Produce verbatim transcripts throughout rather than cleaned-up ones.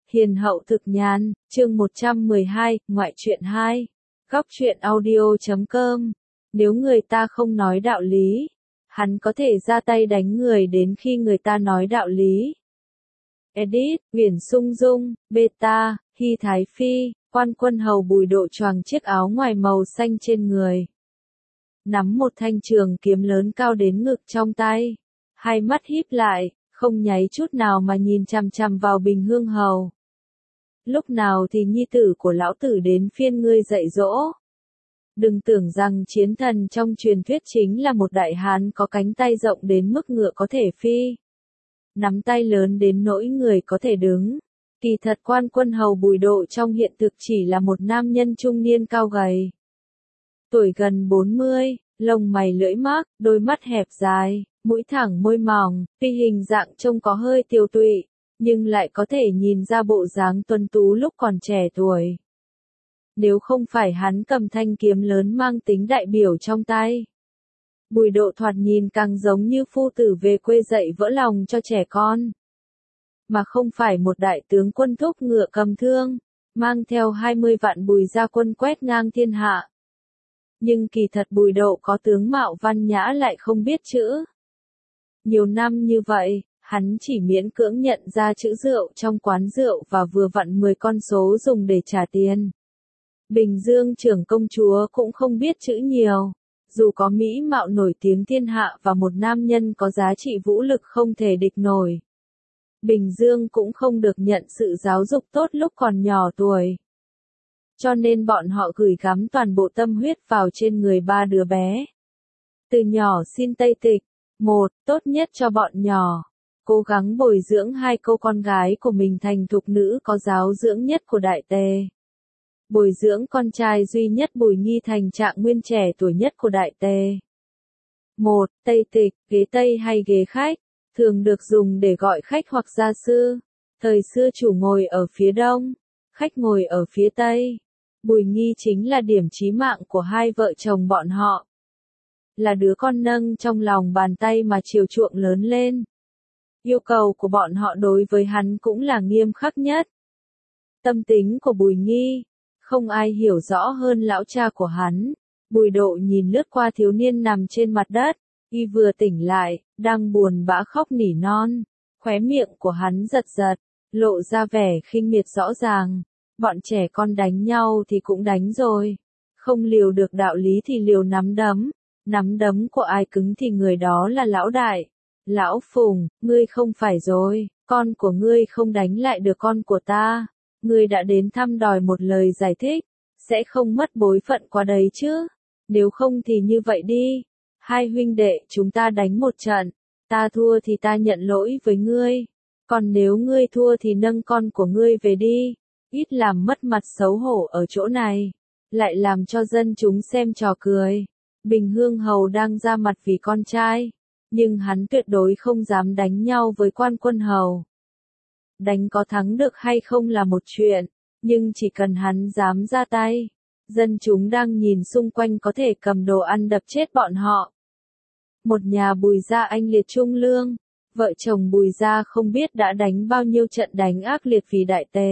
Hiền hậu thực nhàn, chương một trăm mười hai, ngoại truyện hai. Góc truyện audio chấm com. Nếu người ta không nói đạo lý, hắn có thể ra tay đánh người đến khi người ta nói đạo lý. Edit, Uyển Sung Dung, Beta, Hy Thái Phi, Quan Quân Hầu Bùi Độ choàng chiếc áo ngoài màu xanh trên người. Nắm một thanh trường kiếm lớn cao đến ngực trong tay. Hai mắt híp lại, không nháy chút nào mà nhìn chằm chằm vào Bình Hương Hầu. Lúc nào thì nhi tử của lão tử đến phiên ngươi dạy dỗ. Đừng tưởng rằng chiến thần trong truyền thuyết chính là một đại hán có cánh tay rộng đến mức ngựa có thể phi. Nắm tay lớn đến nỗi người có thể đứng. Kỳ thật Quan Quân Hầu Bùi Độ trong hiện thực chỉ là một nam nhân trung niên cao gầy. Tuổi gần bốn mươi, lông mày lưỡi mác, đôi mắt hẹp dài, mũi thẳng môi mỏng, tuy hình dạng trông có hơi tiều tụy, nhưng lại có thể nhìn ra bộ dáng tuấn tú lúc còn trẻ tuổi. Nếu không phải hắn cầm thanh kiếm lớn mang tính đại biểu trong tay, Bùi Độ thoạt nhìn càng giống như phu tử về quê dạy vỡ lòng cho trẻ con. Mà không phải một đại tướng quân thúc ngựa cầm thương, mang theo hai mươi vạn bùi gia quân quét ngang thiên hạ. Nhưng kỳ thật Bùi Độ có tướng mạo văn nhã lại không biết chữ. Nhiều năm như vậy, hắn chỉ miễn cưỡng nhận ra chữ rượu trong quán rượu và vừa vặn mười con số dùng để trả tiền. Bình Dương trưởng công chúa cũng không biết chữ nhiều, dù có mỹ mạo nổi tiếng thiên hạ và một nam nhân có giá trị vũ lực không thể địch nổi. Bình Dương cũng không được nhận sự giáo dục tốt lúc còn nhỏ tuổi. Cho nên bọn họ gửi gắm toàn bộ tâm huyết vào trên người ba đứa bé. Từ nhỏ xin Tây Tịch, một, tốt nhất cho bọn nhỏ. Cố gắng bồi dưỡng hai cô con gái của mình thành thục nữ có giáo dưỡng nhất của Đại Tề. Bồi dưỡng con trai duy nhất Bùi Nghi thành trạng nguyên trẻ tuổi nhất của Đại Tề. Một, Tây Tịch, ghế Tây hay ghế khách, thường được dùng để gọi khách hoặc gia sư. Thời xưa chủ ngồi ở phía đông, khách ngồi ở phía tây. Bùi Nghi chính là điểm chí mạng của hai vợ chồng bọn họ. Là đứa con nâng trong lòng bàn tay mà chiều chuộng lớn lên. Yêu cầu của bọn họ đối với hắn cũng là nghiêm khắc nhất. Tâm tính của Bùi Nghi, không ai hiểu rõ hơn lão cha của hắn. Bùi Độ nhìn lướt qua thiếu niên nằm trên mặt đất, y vừa tỉnh lại, đang buồn bã khóc nỉ non. Khóe miệng của hắn giật giật, lộ ra vẻ khinh miệt rõ ràng. Bọn trẻ con đánh nhau thì cũng đánh rồi. Không liều được đạo lý thì liều nắm đấm. Nắm đấm của ai cứng thì người đó là lão đại. Lão Phùng, ngươi không phải rồi, con của ngươi không đánh lại được con của ta. Ngươi đã đến thăm đòi một lời giải thích, sẽ không mất bối phận qua đấy chứ. Nếu không thì như vậy đi. Hai huynh đệ chúng ta đánh một trận. Ta thua thì ta nhận lỗi với ngươi. Còn nếu ngươi thua thì nâng con của ngươi về đi. Ít làm mất mặt xấu hổ ở chỗ này. Lại làm cho dân chúng xem trò cười. Bình Hương Hầu đang ra mặt vì con trai. Nhưng hắn tuyệt đối không dám đánh nhau với Quan Quân Hầu. Đánh có thắng được hay không là một chuyện. Nhưng chỉ cần hắn dám ra tay. Dân chúng đang nhìn xung quanh có thể cầm đồ ăn đập chết bọn họ. Một nhà Bùi gia anh liệt trung lương. Vợ chồng Bùi gia không biết đã đánh bao nhiêu trận đánh ác liệt vì Đại Tề.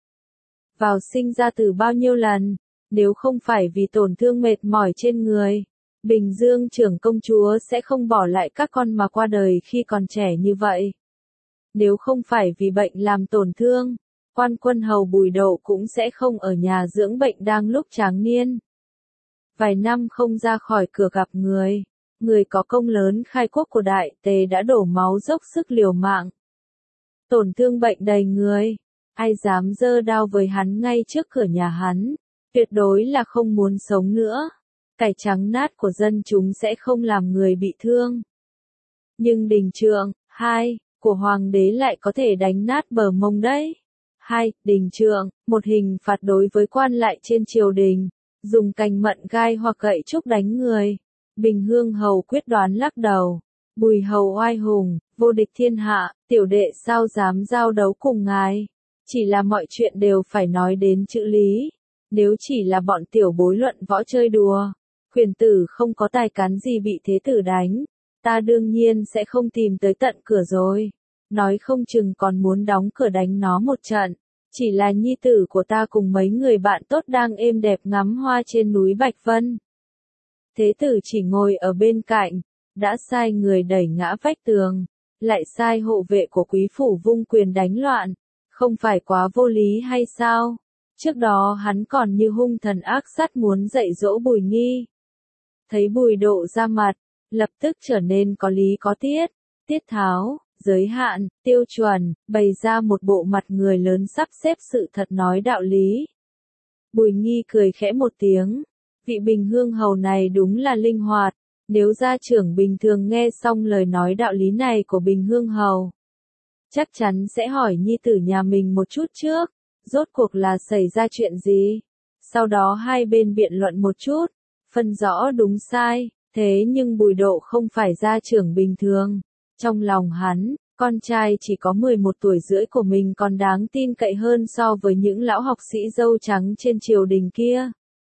Vào sinh ra từ bao nhiêu lần. Nếu không phải vì tổn thương mệt mỏi trên người, Bình Dương trưởng công chúa sẽ không bỏ lại các con mà qua đời khi còn trẻ như vậy. Nếu không phải vì bệnh làm tổn thương, Quan Quân Hầu Bùi Độ cũng sẽ không ở nhà dưỡng bệnh đang lúc tráng niên. Vài năm không ra khỏi cửa gặp người, người có công lớn khai quốc của Đại Tề đã đổ máu dốc sức liều mạng. Tổn thương bệnh đầy người, ai dám giơ đao với hắn ngay trước cửa nhà hắn, tuyệt đối là không muốn sống nữa. Cải trắng nát của dân chúng sẽ không làm người bị thương. Nhưng đình trượng, hai, của hoàng đế lại có thể đánh nát bờ mông đấy. Hai, đình trượng, một hình phạt đối với quan lại trên triều đình, dùng cành mận gai hoặc gậy trúc đánh người. Bình Hương Hầu quyết đoán lắc đầu. Bùi Hầu oai hùng, vô địch thiên hạ, tiểu đệ sao dám giao đấu cùng ngài. Chỉ là mọi chuyện đều phải nói đến chữ lý. Nếu chỉ là bọn tiểu bối luận võ chơi đùa, quyền tử không có tài cán gì bị thế tử đánh, ta đương nhiên sẽ không tìm tới tận cửa rồi. Nói không chừng còn muốn đóng cửa đánh nó một trận. Chỉ là nhi tử của ta cùng mấy người bạn tốt đang êm đẹp ngắm hoa trên núi Bạch Vân. Thế tử chỉ ngồi ở bên cạnh, đã sai người đẩy ngã vách tường, lại sai hộ vệ của quý phủ vung quyền đánh loạn, không phải quá vô lý hay sao? Trước đó hắn còn như hung thần ác sát muốn dạy dỗ Bùi Nghi. Thấy Bùi Độ ra mặt, lập tức trở nên có lý có tiết, tiết tháo, giới hạn, tiêu chuẩn, bày ra một bộ mặt người lớn sắp xếp sự thật nói đạo lý. Bùi Nghi cười khẽ một tiếng, vị Bình Hương hầu này đúng là linh hoạt, nếu gia trưởng bình thường nghe xong lời nói đạo lý này của Bình Hương hầu, chắc chắn sẽ hỏi nhi tử nhà mình một chút trước, rốt cuộc là xảy ra chuyện gì. Sau đó hai bên biện luận một chút, phân rõ đúng sai, thế nhưng Bùi Độ không phải gia trưởng bình thường. Trong lòng hắn, con trai chỉ có mười một tuổi rưỡi của mình còn đáng tin cậy hơn so với những lão học sĩ râu trắng trên triều đình kia.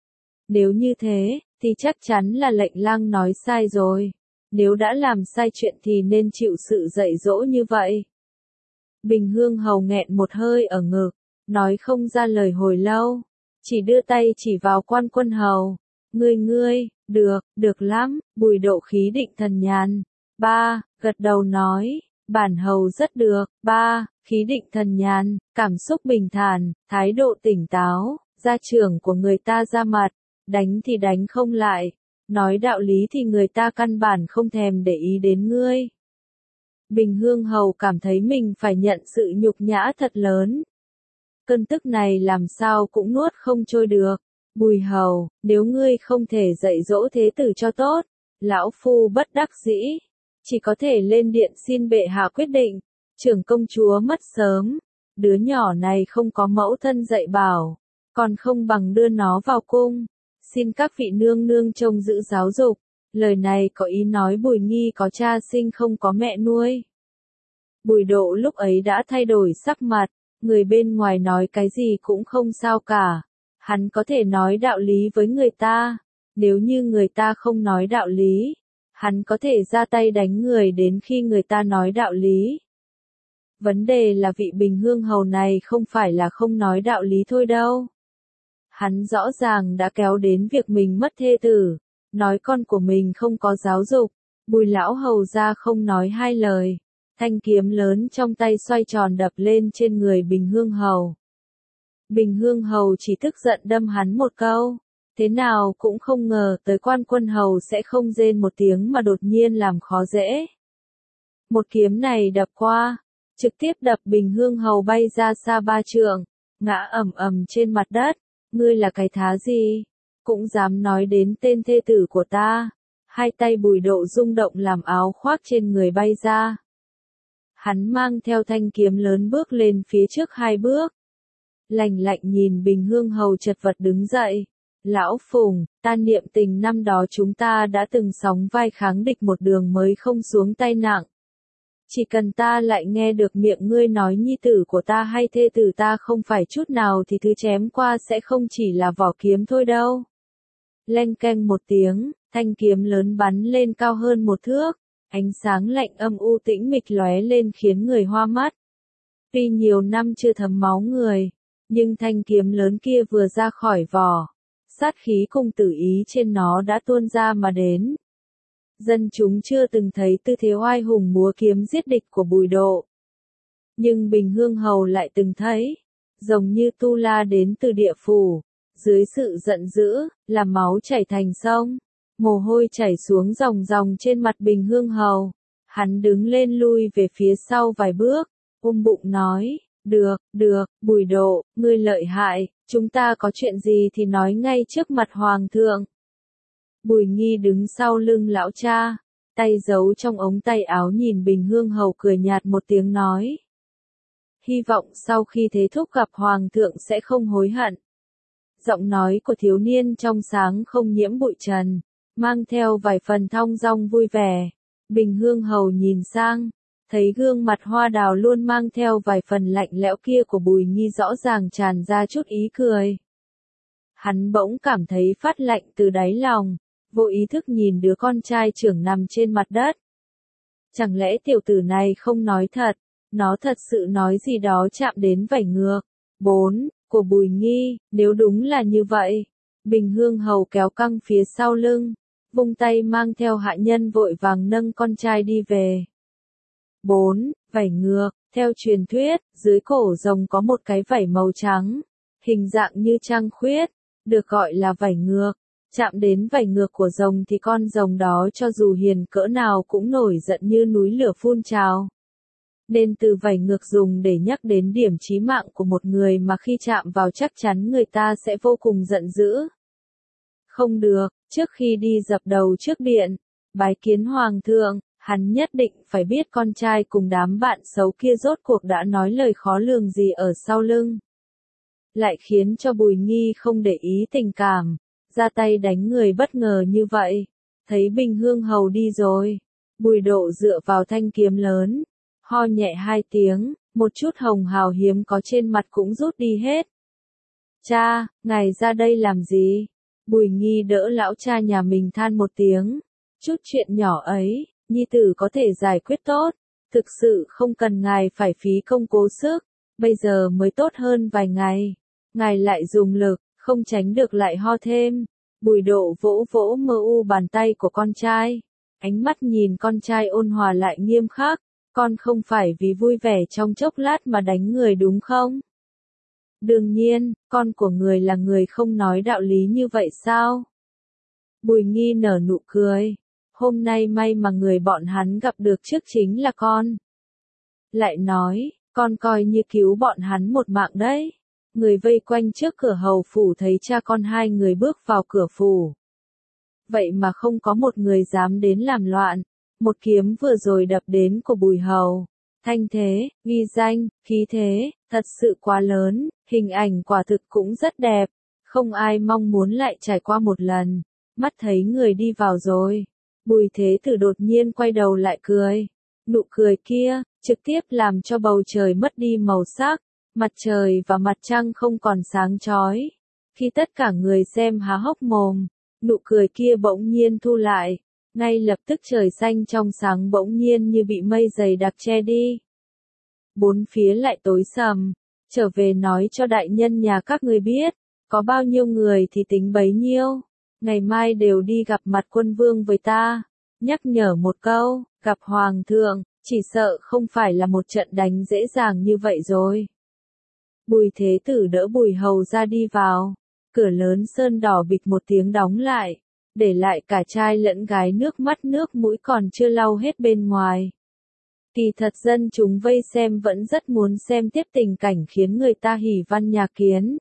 Nếu như thế, thì chắc chắn là lệnh lang nói sai rồi. Nếu đã làm sai chuyện thì nên chịu sự dạy dỗ như vậy. Bình Hương hầu nghẹn một hơi ở ngực, nói không ra lời hồi lâu, chỉ đưa tay chỉ vào Quan Quân hầu. Ngươi ngươi, được, được lắm, Bùi Độ khí định thần nhàn. Ba, gật đầu nói, bản hầu rất được. Ba, khí định thần nhàn, cảm xúc bình thản, thái độ tỉnh táo, gia trưởng của người ta ra mặt, đánh thì đánh không lại, nói đạo lý thì người ta căn bản không thèm để ý đến ngươi. Bình Hương hầu cảm thấy mình phải nhận sự nhục nhã thật lớn. Cơn tức này làm sao cũng nuốt không trôi được. Bùi hầu, nếu ngươi không thể dạy dỗ thế tử cho tốt, lão phu bất đắc dĩ, chỉ có thể lên điện xin bệ hạ quyết định. Trưởng công chúa mất sớm, đứa nhỏ này không có mẫu thân dạy bảo, còn không bằng đưa nó vào cung, xin các vị nương nương trông giữ giáo dục. Lời này có ý nói Bùi Nghi có cha sinh không có mẹ nuôi. Bùi Độ lúc ấy đã thay đổi sắc mặt, người bên ngoài nói cái gì cũng không sao cả. Hắn có thể nói đạo lý với người ta, nếu như người ta không nói đạo lý, hắn có thể ra tay đánh người đến khi người ta nói đạo lý. Vấn đề là vị Bình Hương hầu này không phải là không nói đạo lý thôi đâu. Hắn rõ ràng đã kéo đến việc mình mất thê tử, nói con của mình không có giáo dục. Bùi lão hầu ra không nói hai lời, thanh kiếm lớn trong tay xoay tròn đập lên trên người Bình Hương hầu. Bình Hương hầu chỉ tức giận đâm hắn một câu, thế nào cũng không ngờ tới Quan Quân hầu sẽ không rên một tiếng mà đột nhiên làm khó dễ. Một kiếm này đập qua, trực tiếp đập Bình Hương hầu bay ra xa ba trượng, ngã ầm ầm trên mặt đất. Ngươi là cái thá gì? Cũng dám nói đến tên thê tử của ta. Hai tay Bùi Độ rung động làm áo khoác trên người bay ra. Hắn mang theo thanh kiếm lớn bước lên phía trước hai bước. Lạnh lạnh nhìn Bình Hương hầu chật vật đứng dậy. Lão Phùng, ta niệm tình năm đó chúng ta đã từng sóng vai kháng địch một đường mới không xuống tay nặng. Chỉ cần ta lại nghe được miệng ngươi nói nhi tử của ta hay thê tử ta không phải chút nào thì thứ chém qua sẽ không chỉ là vỏ kiếm thôi đâu. Leng keng một tiếng, thanh kiếm lớn bắn lên cao hơn một thước, ánh sáng lạnh âm u tĩnh mịch lóe lên khiến người hoa mắt. Tuy nhiều năm chưa thấm máu người, nhưng thanh kiếm lớn kia vừa ra khỏi vỏ, sát khí cùng tử ý trên nó đã tuôn ra mà đến. Dân chúng chưa từng thấy tư thế oai hùng múa kiếm giết địch của Bùi Độ. Nhưng Bình Hương hầu lại từng thấy, giống như tu la đến từ địa phủ, dưới sự giận dữ, làm máu chảy thành sông, mồ hôi chảy xuống ròng ròng trên mặt Bình Hương hầu. Hắn đứng lên lui về phía sau vài bước, ôm bụng nói, được, được, Bùi Độ, ngươi lợi hại, chúng ta có chuyện gì thì nói ngay trước mặt Hoàng thượng. Bùi Nghi đứng sau lưng lão cha, tay giấu trong ống tay áo nhìn Bình Hương hầu cười nhạt một tiếng nói. Hy vọng sau khi thế thúc gặp Hoàng thượng sẽ không hối hận. Giọng nói của thiếu niên trong sáng không nhiễm bụi trần, mang theo vài phần thong dong vui vẻ. Bình Hương hầu nhìn sang, thấy gương mặt hoa đào luôn mang theo vài phần lạnh lẽo kia của Bùi Nghi rõ ràng tràn ra chút ý cười. Hắn bỗng cảm thấy phát lạnh từ đáy lòng, vô ý thức nhìn đứa con trai trưởng nằm trên mặt đất. Chẳng lẽ tiểu tử này không nói thật, nó thật sự nói gì đó chạm đến vảy ngược. bốn. Của Bùi Nghi, nếu đúng là như vậy. Bình Hương Hầu kéo căng phía sau lưng, vung tay mang theo hạ nhân vội vàng nâng con trai đi về. bốn. Vảy ngược, theo truyền thuyết, dưới cổ rồng có một cái vảy màu trắng, hình dạng như trăng khuyết, được gọi là vảy ngược. Chạm đến vảy ngược của rồng thì con rồng đó cho dù hiền cỡ nào cũng nổi giận như núi lửa phun trào. Nên từ vảy ngược dùng để nhắc đến điểm chí mạng của một người mà khi chạm vào chắc chắn người ta sẽ vô cùng giận dữ. Không được, trước khi đi dập đầu trước điện, bái kiến hoàng thượng, hắn nhất định phải biết con trai cùng đám bạn xấu kia rốt cuộc đã nói lời khó lường gì ở sau lưng. Lại khiến cho Bùi Nghi không để ý tình cảm, ra tay đánh người bất ngờ như vậy. Thấy Bình Hương Hầu đi rồi, Bùi Độ dựa vào thanh kiếm lớn, ho nhẹ hai tiếng, một chút hồng hào hiếm có trên mặt cũng rút đi hết. Cha, ngài ra đây làm gì? Bùi Nghi đỡ lão cha nhà mình than một tiếng. Chút chuyện nhỏ ấy, nhi tử có thể giải quyết tốt. Thực sự không cần ngài phải phí công cố sức. Bây giờ mới tốt hơn vài ngày. Ngài lại dùng lực, không tránh được lại ho thêm. Bùi Độ vỗ vỗ mơ u bàn tay của con trai. Ánh mắt nhìn con trai ôn hòa lại nghiêm khắc. Con không phải vì vui vẻ trong chốc lát mà đánh người đúng không? Đương nhiên, con của người là người không nói đạo lý như vậy sao? Bùi Nghi nở nụ cười. Hôm nay may mà người bọn hắn gặp được trước chính là con. Lại nói, con coi như cứu bọn hắn một mạng đấy. Người vây quanh trước cửa hầu phủ thấy cha con hai người bước vào cửa phủ. Vậy mà không có một người dám đến làm loạn. Một kiếm vừa rồi đập đến của Bùi Hầu. Thanh thế, uy danh, khí thế, thật sự quá lớn, hình ảnh quả thực cũng rất đẹp. Không ai mong muốn lại trải qua một lần. Mắt thấy người đi vào rồi. Bùi Thế Tử đột nhiên quay đầu lại cười. Nụ cười kia, trực tiếp làm cho bầu trời mất đi màu sắc. Mặt trời và mặt trăng không còn sáng chói. Khi tất cả người xem há hốc mồm, nụ cười kia bỗng nhiên thu lại. Ngay lập tức trời xanh trong sáng bỗng nhiên như bị mây dày đặc che đi. Bốn phía lại tối sầm, trở về nói cho đại nhân nhà các người biết, có bao nhiêu người thì tính bấy nhiêu. Ngày mai đều đi gặp mặt quân vương với ta. Nhắc nhở một câu, gặp hoàng thượng, chỉ sợ không phải là một trận đánh dễ dàng như vậy rồi. Bùi Thế Tử đỡ Bùi Hầu ra đi vào, cửa lớn sơn đỏ bịch một tiếng đóng lại, để lại cả trai lẫn gái nước mắt nước mũi còn chưa lau hết bên ngoài. Kỳ thật dân chúng vây xem vẫn rất muốn xem tiếp tình cảnh khiến người ta hỉ văn nhà Kiến.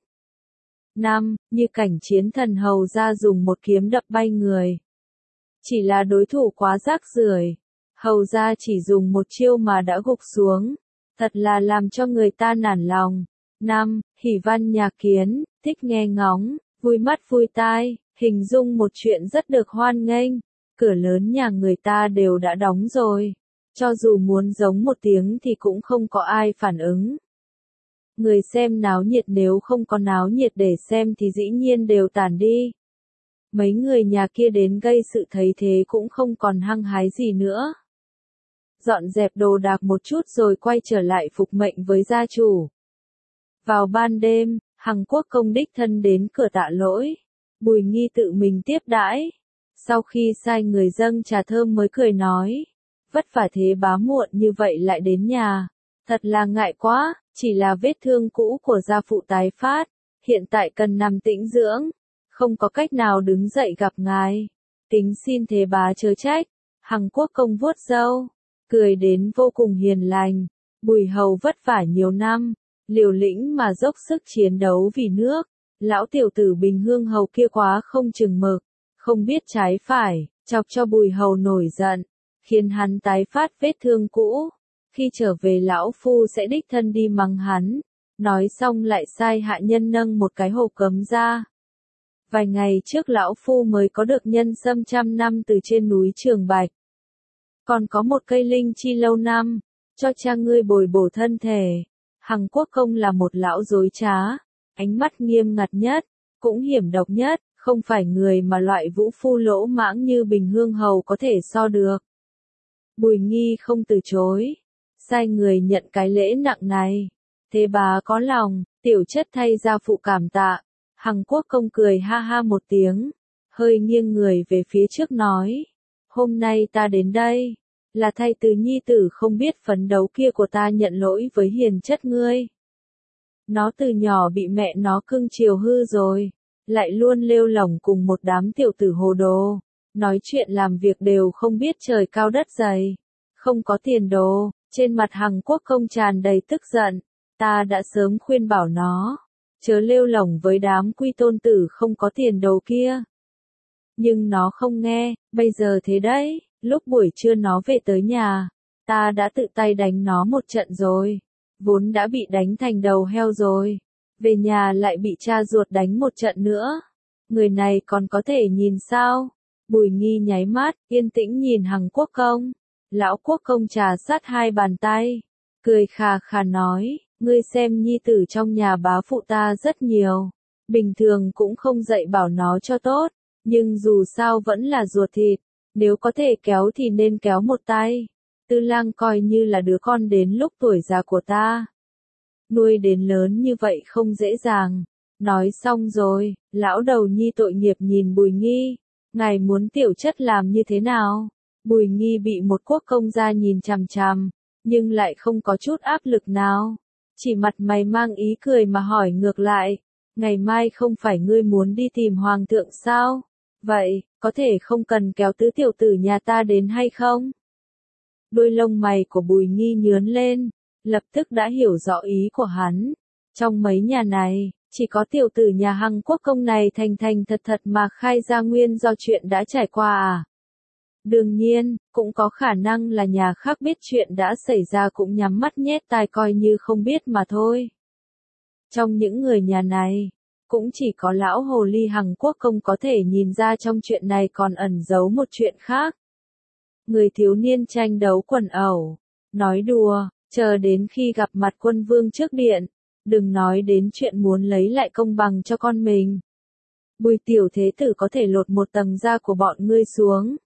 Năm, như cảnh chiến thần hầu ra dùng một kiếm đập bay người. Chỉ là đối thủ quá rác rưởi, hầu ra chỉ dùng một chiêu mà đã gục xuống, thật là làm cho người ta nản lòng. Năm, hỉ văn nhà Kiến, thích nghe ngóng, vui mắt vui tai, hình dung một chuyện rất được hoan nghênh. Cửa lớn nhà người ta đều đã đóng rồi. Cho dù muốn giống một tiếng thì cũng không có ai phản ứng. Người xem náo nhiệt nếu không có náo nhiệt để xem thì dĩ nhiên đều tản đi. Mấy người nhà kia đến gây sự thấy thế cũng không còn hăng hái gì nữa. Dọn dẹp đồ đạc một chút rồi quay trở lại phục mệnh với gia chủ. Vào ban đêm, Hằng Quốc công đích thân đến cửa tạ lỗi. Bùi Nghi tự mình tiếp đãi. Sau khi sai người dâng trà thơm mới cười nói. Vất vả thế bá muộn như vậy lại đến nhà. Thật là ngại quá, chỉ là vết thương cũ của gia phụ tái phát. Hiện tại cần nằm tĩnh dưỡng. Không có cách nào đứng dậy gặp ngài. Kính xin thế bá chớ trách. Hằng Quốc công vuốt râu. Cười đến vô cùng hiền lành. Bùi Hầu vất vả nhiều năm. Liều lĩnh mà dốc sức chiến đấu vì nước. Lão tiểu tử Bình Hương Hầu kia quá không chừng mực. Không biết trái phải, chọc cho Bùi Hầu nổi giận. Khiến hắn tái phát vết thương cũ. Khi trở về lão phu sẽ đích thân đi mắng hắn. Nói xong lại sai hạ nhân nâng một cái hộp cấm ra. Vài ngày trước lão phu mới có được nhân sâm trăm năm từ trên núi Trường Bạch. Còn có một cây linh chi lâu năm, cho cha ngươi bồi bổ thân thể. Hằng Quốc công là một lão dối trá, ánh mắt nghiêm ngặt nhất, cũng hiểm độc nhất, không phải người mà loại vũ phu lỗ mãng như Bình Hương Hầu có thể so được. Bùi Nghi không từ chối, sai người nhận cái lễ nặng này. Thế bá có lòng, tiểu chất thay gia phụ cảm tạ. Hằng Quốc công cười ha ha một tiếng, hơi nghiêng người về phía trước nói. Hôm nay ta đến đây, là thay từ nhi tử không biết phấn đấu kia của ta nhận lỗi với hiền chất ngươi. Nó từ nhỏ bị mẹ nó cưng chiều hư rồi, lại luôn lêu lỏng cùng một đám tiểu tử hồ đồ, nói chuyện làm việc đều không biết trời cao đất dày, không có tiền đồ. Trên mặt Hằng Quốc công tràn đầy tức giận, ta đã sớm khuyên bảo nó, chớ lêu lỏng với đám quy tôn tử không có tiền đồ kia. Nhưng nó không nghe, bây giờ thế đấy, lúc buổi trưa nó về tới nhà, ta đã tự tay đánh nó một trận rồi, vốn đã bị đánh thành đầu heo rồi, về nhà lại bị cha ruột đánh một trận nữa. Người này còn có thể nhìn sao? Bùi Nghi nháy mắt, yên tĩnh nhìn Hằng Quốc công. Lão Quốc công trà sát hai bàn tay, cười khà khà nói, ngươi xem nhi tử trong nhà bá phụ ta rất nhiều, bình thường cũng không dạy bảo nó cho tốt, nhưng dù sao vẫn là ruột thịt, nếu có thể kéo thì nên kéo một tay. Tư Lang coi như là đứa con đến lúc tuổi già của ta. Nuôi đến lớn như vậy không dễ dàng. Nói xong rồi, lão đầu nhi tội nghiệp nhìn Bùi Nghi, ngài muốn tiểu chất làm như thế nào? Bùi Nghi bị một quốc công gia nhìn chằm chằm, nhưng lại không có chút áp lực nào. Chỉ mặt mày mang ý cười mà hỏi ngược lại, ngày mai không phải ngươi muốn đi tìm hoàng thượng sao? Vậy, có thể không cần kéo tứ tiểu tử nhà ta đến hay không? Đôi lông mày của Bùi Nghi nhướn lên, lập tức đã hiểu rõ ý của hắn. Trong mấy nhà này, chỉ có tiểu tử nhà Hằng Quốc công này thành thành thật thật mà khai ra nguyên do chuyện đã trải qua à? Đương nhiên, cũng có khả năng là nhà khác biết chuyện đã xảy ra cũng nhắm mắt nhét tai coi như không biết mà thôi. Trong những người nhà này, cũng chỉ có lão hồ ly Hằng Quốc công có thể nhìn ra trong chuyện này còn ẩn giấu một chuyện khác. Người thiếu niên tranh đấu quần ẩu, nói đùa, chờ đến khi gặp mặt quân vương trước điện, đừng nói đến chuyện muốn lấy lại công bằng cho con mình. Bùi tiểu thế tử có thể lột một tầng da của bọn ngươi xuống.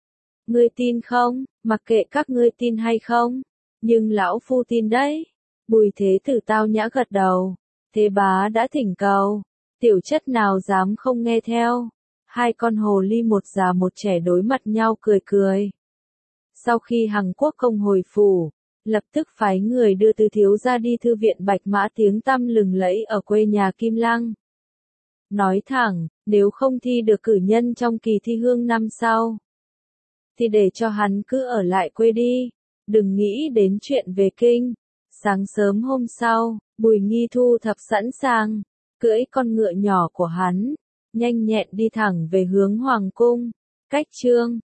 Ngươi tin không? Mặc kệ các ngươi tin hay không, nhưng lão phu tin đấy. Bùi thế tử tao nhã gật đầu. Thế bá đã thỉnh cầu, tiểu chất nào dám không nghe theo. Hai con hồ ly một già một trẻ đối mặt nhau cười cười. Sau khi Hằng Quốc công hồi phủ, lập tức phái người đưa Tứ thiếu gia đi thư viện Bạch Mã tiếng tăm lừng lẫy ở quê nhà Kim Lăng. Nói thẳng, nếu không thi được cử nhân trong kỳ thi hương năm sau, thì để cho hắn cứ ở lại quê đi, đừng nghĩ đến chuyện về kinh. Sáng sớm hôm sau, Bùi Nghi thu thập sẵn sàng, cưỡi con ngựa nhỏ của hắn, nhanh nhẹn đi thẳng về hướng hoàng cung. Cách Trương